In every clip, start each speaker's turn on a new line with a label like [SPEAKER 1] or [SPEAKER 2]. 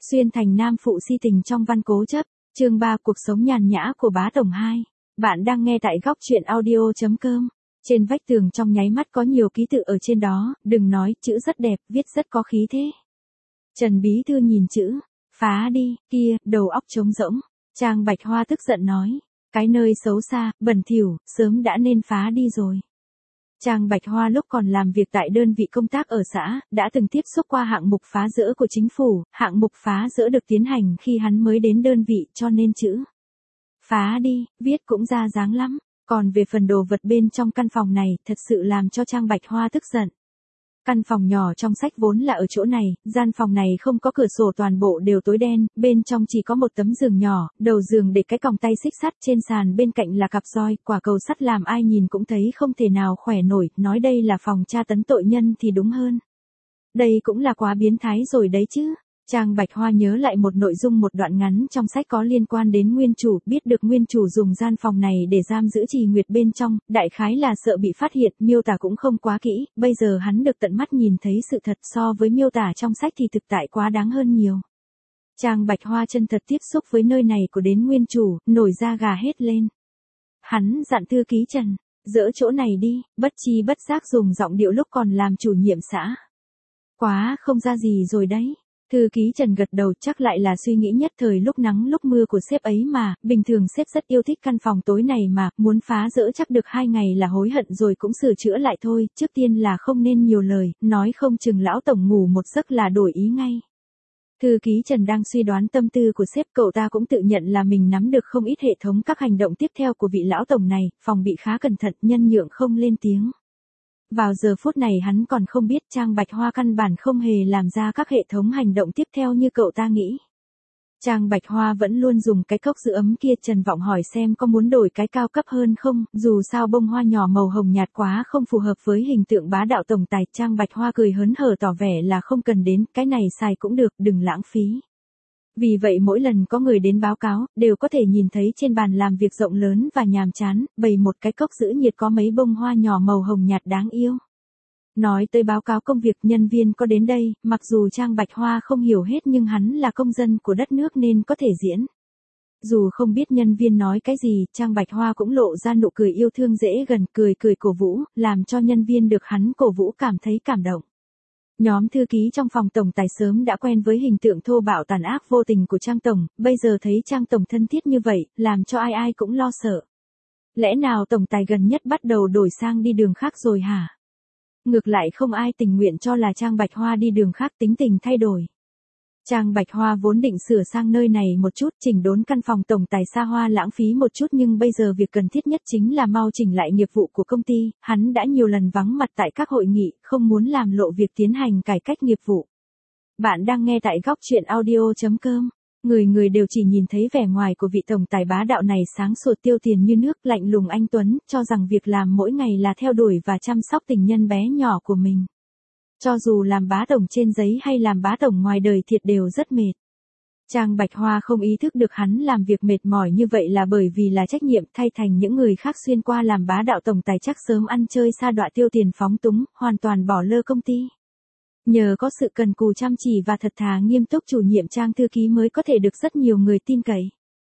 [SPEAKER 1] Xuyên thành nam phụ si tình trong văn cố chấp, chương 3 cuộc sống nhàn nhã của bá tổng 2. Bạn đang nghe tại góc truyện audio.com. Trên vách tường trong nháy mắt có nhiều ký tự ở trên đó, đừng nói, chữ rất đẹp, viết rất có khí thế. Trần Bí Thư nhìn chữ, phá đi, kia, đầu óc trống rỗng. Trang Bạch Hoa tức giận nói, cái nơi xấu xa, bẩn thỉu, sớm đã nên phá đi rồi. Trang Bạch Hoa lúc còn làm việc tại đơn vị công tác ở xã, đã từng tiếp xúc qua hạng mục phá dỡ của chính phủ, hạng mục phá dỡ được tiến hành khi hắn mới đến đơn vị cho nên chữ phá đi, viết cũng ra dáng lắm. Còn về phần đồ vật bên trong căn phòng này, thật sự làm cho Trang Bạch Hoa tức giận. Căn phòng nhỏ trong sách vốn là ở chỗ này, gian phòng này không có cửa sổ, toàn bộ đều tối đen, bên trong chỉ có một tấm giường nhỏ, đầu giường để cái còng tay xích sắt, trên sàn bên cạnh là cặp roi, quả cầu sắt làm ai nhìn cũng thấy không thể nào khỏe nổi, nói đây là phòng tra tấn tội nhân thì đúng hơn. Đây cũng là quá biến thái rồi đấy chứ. Trang Bạch Hoa nhớ lại một nội dung một đoạn ngắn trong sách có liên quan đến nguyên chủ, biết được nguyên chủ dùng gian phòng này để giam giữ Trì Nguyệt bên trong, đại khái là sợ bị phát hiện, miêu tả cũng không quá kỹ, bây giờ hắn được tận mắt nhìn thấy sự thật, so với miêu tả trong sách thì thực tại quá đáng hơn nhiều. Trang Bạch Hoa chân thật tiếp xúc với nơi này của đến nguyên chủ, nổi da gà hết lên. Hắn dặn thư ký Trần, dỡ chỗ này đi, bất chi bất giác dùng giọng điệu lúc còn làm chủ nhiệm xã. Quá không ra gì rồi đấy. Thư ký Trần gật đầu, chắc lại là suy nghĩ nhất thời lúc nắng lúc mưa của sếp ấy mà, bình thường sếp rất yêu thích căn phòng tối này mà, muốn phá dỡ chắc được 2 ngày là hối hận rồi cũng sửa chữa lại thôi, trước tiên là không nên nhiều lời, nói không chừng lão tổng ngủ một giấc là đổi ý ngay. Thư ký Trần đang suy đoán tâm tư của sếp, cậu ta cũng tự nhận là mình nắm được không ít hệ thống các hành động tiếp theo của vị lão tổng này, phòng bị khá cẩn thận, nhân nhượng không lên tiếng. Vào giờ phút này hắn còn không biết Trang Bạch Hoa căn bản không hề làm ra các hệ thống hành động tiếp theo như cậu ta nghĩ. Trang Bạch Hoa vẫn luôn dùng cái cốc giữ ấm kia. Trần Vọng hỏi xem có muốn đổi cái cao cấp hơn không, dù sao bông hoa nhỏ màu hồng nhạt quá không phù hợp với hình tượng bá đạo tổng tài. Trang Bạch Hoa cười hớn hở tỏ vẻ là không cần đến, cái này xài cũng được, đừng lãng phí. Vì vậy mỗi lần có người đến báo cáo, đều có thể nhìn thấy trên bàn làm việc rộng lớn và nhàm chán, bày một cái cốc giữ nhiệt có mấy bông hoa nhỏ màu hồng nhạt đáng yêu. Nói tới báo cáo công việc, nhân viên có đến đây, mặc dù Trang Bạch Hoa không hiểu hết nhưng hắn là công dân của đất nước nên có thể diễn. Dù không biết nhân viên nói cái gì, Trang Bạch Hoa cũng lộ ra nụ cười yêu thương dễ gần, cười cổ vũ, làm cho nhân viên được hắn cổ vũ cảm thấy cảm động. Nhóm thư ký trong phòng tổng tài sớm đã quen với hình tượng thô bạo tàn ác vô tình của Trang tổng, bây giờ thấy Trang tổng thân thiết như vậy, làm cho ai ai cũng lo sợ. Lẽ nào tổng tài gần nhất bắt đầu đổi sang đi đường khác rồi hả? Ngược lại không ai tình nguyện cho là Trang Bạch Hoa đi đường khác, tính tình thay đổi. Trang Bạch Hoa vốn định sửa sang nơi này một chút, chỉnh đốn căn phòng tổng tài xa hoa lãng phí một chút, nhưng bây giờ việc cần thiết nhất chính là mau chỉnh lại nghiệp vụ của công ty, hắn đã nhiều lần vắng mặt tại các hội nghị, không muốn làm lộ việc tiến hành cải cách nghiệp vụ. Bạn đang nghe tại góc truyện audio.com. Người đều chỉ nhìn thấy vẻ ngoài của vị tổng tài bá đạo này sáng sủa tiêu tiền như nước, lạnh lùng anh tuấn, cho rằng việc làm mỗi ngày là theo đuổi và chăm sóc tình nhân bé nhỏ của mình. Cho dù làm bá tổng trên giấy hay làm bá tổng ngoài đời thiệt đều rất mệt. Trang Bạch Hoa không ý thức được hắn làm việc mệt mỏi như vậy là bởi vì là trách nhiệm, thay thành những người khác xuyên qua làm bá đạo tổng tài chắc sớm ăn chơi sa đọa tiêu tiền phóng túng, hoàn toàn bỏ lơ công ty. Nhờ có sự cần cù chăm chỉ và thật thà nghiêm túc chủ nhiệm Trang thư ký mới có thể được rất nhiều người tin cậy.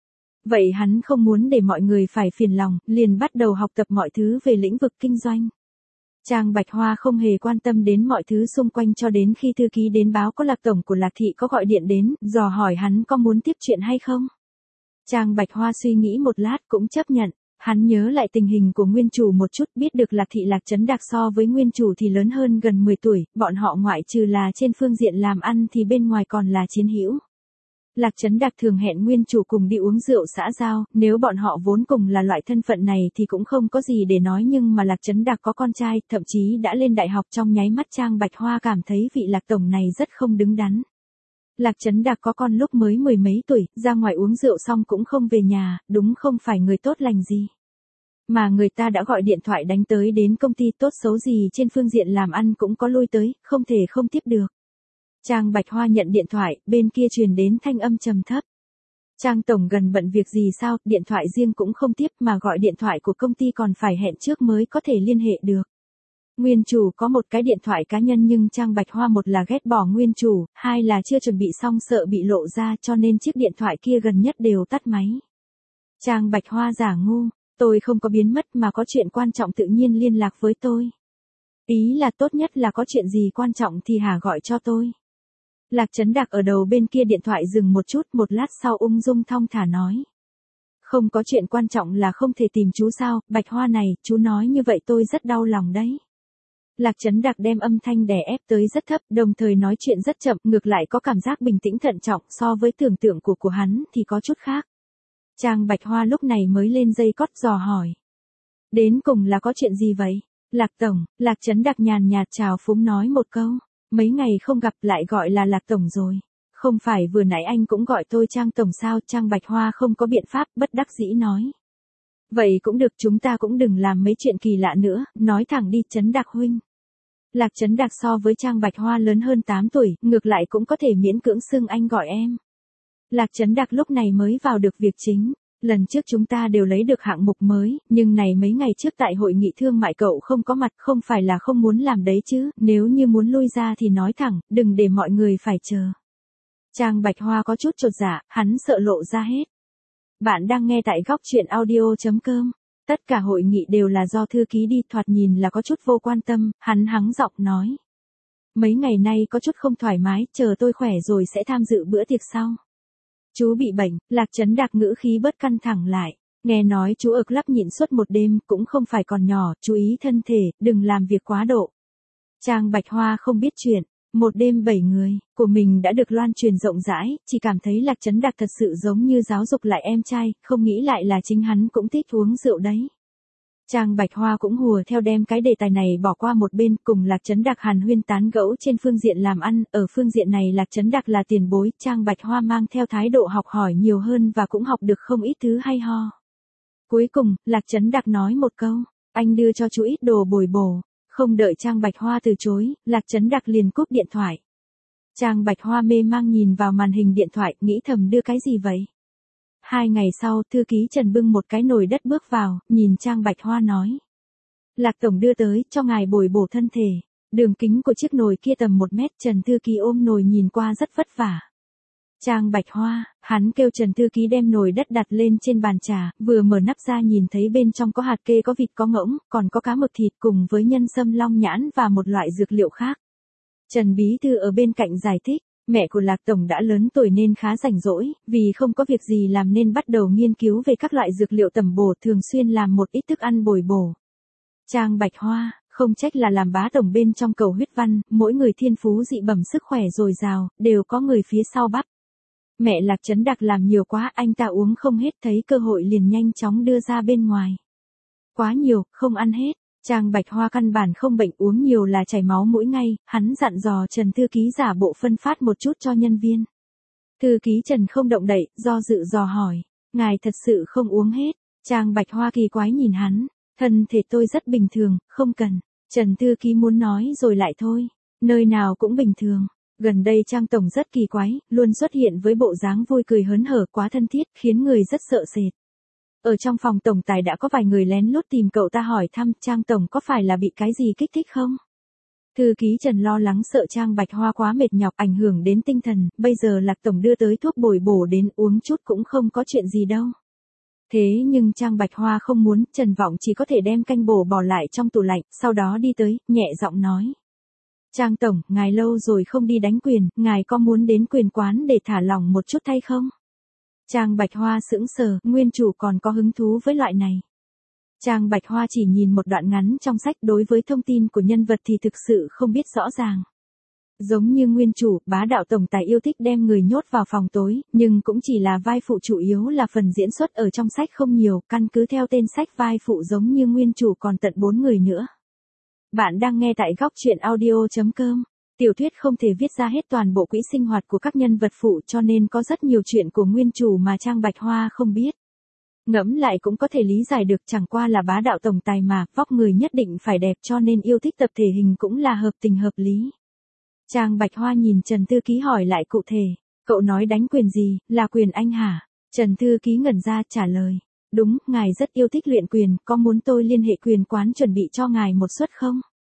[SPEAKER 1] Vậy hắn không muốn để mọi người phải phiền lòng, liền bắt đầu học tập mọi thứ về lĩnh vực kinh doanh. Trang Bạch Hoa không hề quan tâm đến mọi thứ xung quanh cho đến khi thư ký đến báo có Lạc tổng của Lạc thị có gọi điện đến, dò hỏi hắn có muốn tiếp chuyện hay không. Trang Bạch Hoa suy nghĩ một lát cũng chấp nhận. Hắn nhớ lại tình hình của nguyên chủ một chút, biết được Lạc thị Lạc Chấn Đạc so với nguyên chủ thì lớn hơn gần 10 tuổi, bọn họ ngoại trừ là trên phương diện làm ăn thì bên ngoài còn là chiến hữu. Lạc Chấn Đạc thường hẹn nguyên chủ cùng đi uống rượu xã giao, nếu bọn họ vốn cùng là loại thân phận này thì cũng không có gì để nói, nhưng mà Lạc Chấn Đạc có con trai, thậm chí đã lên đại học, trong nháy mắt Trang Bạch Hoa cảm thấy vị Lạc tổng này rất không đứng đắn. Lạc Chấn Đạc có con lúc mới 10 mấy tuổi, ra ngoài uống rượu xong cũng không về nhà, đúng không phải người tốt lành gì. Mà người ta đã gọi điện thoại đánh tới đến công ty, tốt xấu gì trên phương diện làm ăn cũng có lui tới, không thể không tiếp được. Trang Bạch Hoa nhận điện thoại, bên kia truyền đến thanh âm trầm thấp. Trang tổng gần bận việc gì sao, điện thoại riêng cũng không tiếp mà gọi điện thoại của công ty còn phải hẹn trước mới có thể liên hệ được. Nguyên chủ có một cái điện thoại cá nhân nhưng Trang Bạch Hoa một là ghét bỏ nguyên chủ, hai là chưa chuẩn bị xong sợ bị lộ ra cho nên chiếc điện thoại kia gần nhất đều tắt máy. Trang Bạch Hoa giả ngu, tôi không có biến mất mà có chuyện quan trọng tự nhiên liên lạc với tôi. Ý là tốt nhất là có chuyện gì quan trọng thì hả gọi cho tôi. Lạc Chấn Đạc ở đầu bên kia điện thoại dừng một chút, một lát sau ung dung thong thả nói. Không có chuyện quan trọng là không thể tìm chú sao, Bạch Hoa này, chú nói như vậy tôi rất đau lòng đấy. Lạc Chấn Đạc đem âm thanh đè ép tới rất thấp, đồng thời nói chuyện rất chậm, ngược lại có cảm giác bình tĩnh thận trọng, so với tưởng tượng của hắn thì có chút khác. Trang Bạch Hoa lúc này mới lên dây cót dò hỏi. Đến cùng là có chuyện gì vậy? Lạc Tổng, Lạc Chấn Đạc nhàn nhạt chào phúng nói một câu. Mấy ngày không gặp lại gọi là Lạc Tổng rồi. Không phải vừa nãy anh cũng gọi tôi Trang Tổng sao? Trang Bạch Hoa không có biện pháp, bất đắc dĩ nói. Vậy cũng được, chúng ta cũng đừng làm mấy chuyện kỳ lạ nữa, nói thẳng đi Chấn Đạc huynh. Lạc Chấn Đạc so với Trang Bạch Hoa lớn hơn 8 tuổi, ngược lại cũng có thể miễn cưỡng xưng anh gọi em. Lạc Chấn Đạc lúc này mới vào được việc chính. Lần trước chúng ta đều lấy được hạng mục mới, nhưng này mấy ngày trước tại hội nghị thương mại cậu không có mặt, không phải là không muốn làm đấy chứ, nếu như muốn lui ra thì nói thẳng, đừng để mọi người phải chờ. Trang Bạch Hoa có chút chột dạ, hắn sợ lộ ra hết. Bạn đang nghe tại góc truyện audio.com. Tất cả hội nghị đều là do thư ký đi, thoạt nhìn là có chút vô quan tâm, hắn hắng giọng nói. Mấy ngày nay có chút không thoải mái, chờ tôi khỏe rồi sẽ tham dự bữa tiệc sau. Chú bị bệnh, Lạc Chấn Đạc ngữ khí bớt căng thẳng lại. Nghe nói chú ở club nhịn suốt một đêm, cũng không phải còn nhỏ, chú ý thân thể, đừng làm việc quá độ. Trang Bạch Hoa không biết chuyện, một đêm 7 người, của mình đã được loan truyền rộng rãi, chỉ cảm thấy Lạc Chấn Đạc thật sự giống như giáo dục lại em trai, không nghĩ lại là chính hắn cũng thích uống rượu đấy. Trang Bạch Hoa cũng hùa theo đem cái đề tài này bỏ qua một bên, cùng Lạc Chấn Đạc hàn huyên tán gẫu trên phương diện làm ăn, ở phương diện này Lạc Chấn Đạc là tiền bối, Trang Bạch Hoa mang theo thái độ học hỏi nhiều hơn và cũng học được không ít thứ hay ho. Cuối cùng, Lạc Chấn Đạc nói một câu, anh đưa cho chú ít đồ bồi bổ, không đợi Trang Bạch Hoa từ chối, Lạc Chấn Đạc liền cúp điện thoại. Trang Bạch Hoa mê mang nhìn vào màn hình điện thoại, nghĩ thầm đưa cái gì vậy? 2 ngày sau, thư ký Trần bưng một cái nồi đất bước vào, nhìn Trang Bạch Hoa nói. Lạc Tổng đưa tới, cho ngài bồi bổ thân thể. Đường kính của chiếc nồi kia tầm 1 mét, Trần thư ký ôm nồi nhìn qua rất vất vả. Trang Bạch Hoa, hắn kêu Trần thư ký đem nồi đất đặt lên trên bàn trà, vừa mở nắp ra nhìn thấy bên trong có hạt kê, có vịt, có ngỗng, còn có cá mực thịt cùng với nhân sâm long nhãn và một loại dược liệu khác. Trần Bí Thư ở bên cạnh giải thích. Mẹ của Lạc Tổng đã lớn tuổi nên khá rảnh rỗi, vì không có việc gì làm nên bắt đầu nghiên cứu về các loại dược liệu tẩm bổ, thường xuyên làm một ít thức ăn bồi bổ. Trang Bạch Hoa, không trách là làm bá tổng bên trong cầu huyết văn, mỗi người thiên phú dị bẩm sức khỏe dồi dào, đều có người phía sau bắp. Mẹ Lạc Chấn Đạc làm nhiều quá, anh ta uống không hết, thấy cơ hội liền nhanh chóng đưa ra bên ngoài. Quá nhiều, không ăn hết. Trang Bạch Hoa căn bản không bệnh, uống nhiều là chảy máu mũi ngay, hắn dặn dò Trần thư ký giả bộ phân phát một chút cho nhân viên. Thư ký Trần không động đậy, do dự dò hỏi, ngài thật sự không uống hết? Trang Bạch Hoa kỳ quái nhìn hắn, thân thể tôi rất bình thường, không cần. Trần thư ký muốn nói rồi lại thôi, nơi nào cũng bình thường. Gần đây Trang Tổng rất kỳ quái, luôn xuất hiện với bộ dáng vui cười hớn hở quá thân thiết, khiến người rất sợ sệt. Ở trong phòng tổng tài đã có vài người lén lút tìm cậu ta hỏi thăm Trang Tổng có phải là bị cái gì kích thích không? Thư ký Trần lo lắng sợ Trang Bạch Hoa quá mệt nhọc ảnh hưởng đến tinh thần, bây giờ Lạc Tổng đưa tới thuốc bồi bổ đến uống chút cũng không có chuyện gì đâu. Thế nhưng Trang Bạch Hoa không muốn, Trần Vọng chỉ có thể đem canh bổ bỏ lại trong tủ lạnh, sau đó đi tới, nhẹ giọng nói. Trang Tổng, ngài lâu rồi không đi đánh quyền, ngài có muốn đến quyền quán để thả lỏng một chút hay không? Trang Bạch Hoa sững sờ, nguyên chủ còn có hứng thú với loại này. Trang Bạch Hoa chỉ nhìn một đoạn ngắn trong sách, đối với thông tin của nhân vật thì thực sự không biết rõ ràng. Giống như nguyên chủ, bá đạo tổng tài yêu thích đem người nhốt vào phòng tối, nhưng cũng chỉ là vai phụ, chủ yếu là phần diễn xuất ở trong sách không nhiều, căn cứ theo tên sách vai phụ giống như nguyên chủ còn tận 4 người nữa. Bạn đang nghe tại góc truyện audio.com. Tiểu thuyết không thể viết ra hết toàn bộ quỹ sinh hoạt của các nhân vật phụ cho nên có rất nhiều chuyện của nguyên chủ mà Trang Bạch Hoa không biết. Ngẫm lại cũng có thể lý giải được, chẳng qua là bá đạo tổng tài mà, vóc người nhất định phải đẹp cho nên yêu thích tập thể hình cũng là hợp tình hợp lý. Trang Bạch Hoa nhìn Trần thư ký hỏi lại cụ thể, cậu nói đánh quyền gì, là quyền anh hả? Trần thư ký ngẩn ra trả lời, đúng, ngài rất yêu thích luyện quyền, có muốn tôi liên hệ quyền quán chuẩn bị cho ngài một suất không?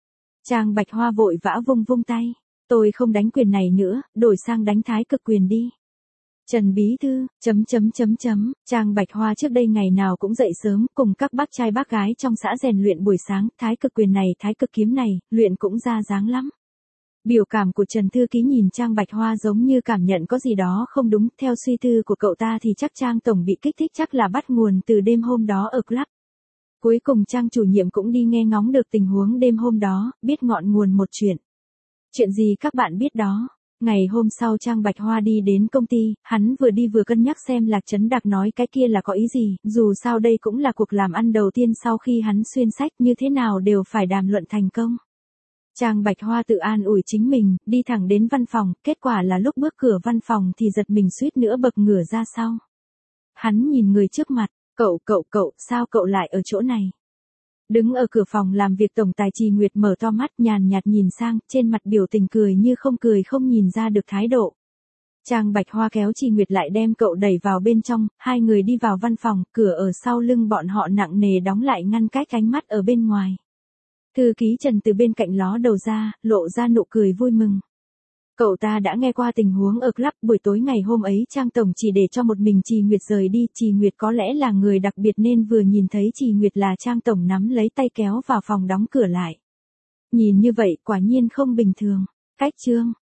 [SPEAKER 1] Trang Bạch Hoa vội vã vung vung tay. Tôi không đánh quyền này nữa, đổi sang đánh thái cực quyền đi. Trần Bí Thư, Trang Bạch Hoa trước đây ngày nào cũng dậy sớm, cùng các bác trai bác gái trong xã rèn luyện buổi sáng, thái cực quyền này, thái cực kiếm này, luyện cũng ra dáng lắm. Biểu cảm của Trần Thư Ký nhìn Trang Bạch Hoa giống như cảm nhận có gì đó không đúng, theo suy tư của cậu ta thì chắc Trang Tổng bị kích thích chắc là bắt nguồn từ đêm hôm đó ở club. Cuối cùng Trang chủ nhiệm cũng đi nghe ngóng được tình huống đêm hôm đó, biết ngọn nguồn một chuyện. Chuyện gì các bạn biết đó? Ngày hôm sau Trang Bạch Hoa đi đến công ty, hắn vừa đi vừa cân nhắc xem Lạc Trấn Đạc nói cái kia là có ý gì, dù sao đây cũng là cuộc làm ăn đầu tiên sau khi hắn xuyên sách, như thế nào đều phải đàm luận thành công. Trang Bạch Hoa tự an ủi chính mình, đi thẳng đến văn phòng, kết quả là lúc bước cửa văn phòng thì giật mình suýt nữa bật ngửa ra sau. Hắn nhìn người trước mặt, cậu, sao cậu lại ở chỗ này? Đứng ở cửa phòng làm việc tổng tài Trì Nguyệt mở to mắt nhàn nhạt nhìn sang, trên mặt biểu tình cười như không cười không nhìn ra được thái độ. Trang Bạch Hoa kéo Trì Nguyệt lại đem cậu đẩy vào bên trong, hai người đi vào văn phòng, cửa ở sau lưng bọn họ nặng nề đóng lại ngăn cách ánh mắt ở bên ngoài. Thư ký Trần từ bên cạnh ló đầu ra, lộ ra nụ cười vui mừng. Cậu ta đã nghe qua tình huống ở club buổi tối ngày hôm ấy Trang Tổng chỉ để cho một mình Trì Nguyệt rời đi, Trì Nguyệt có lẽ là người đặc biệt nên vừa nhìn thấy Trì Nguyệt là Trang Tổng nắm lấy tay kéo vào phòng đóng cửa lại. Nhìn như vậy quả nhiên không bình thường. Cách chương.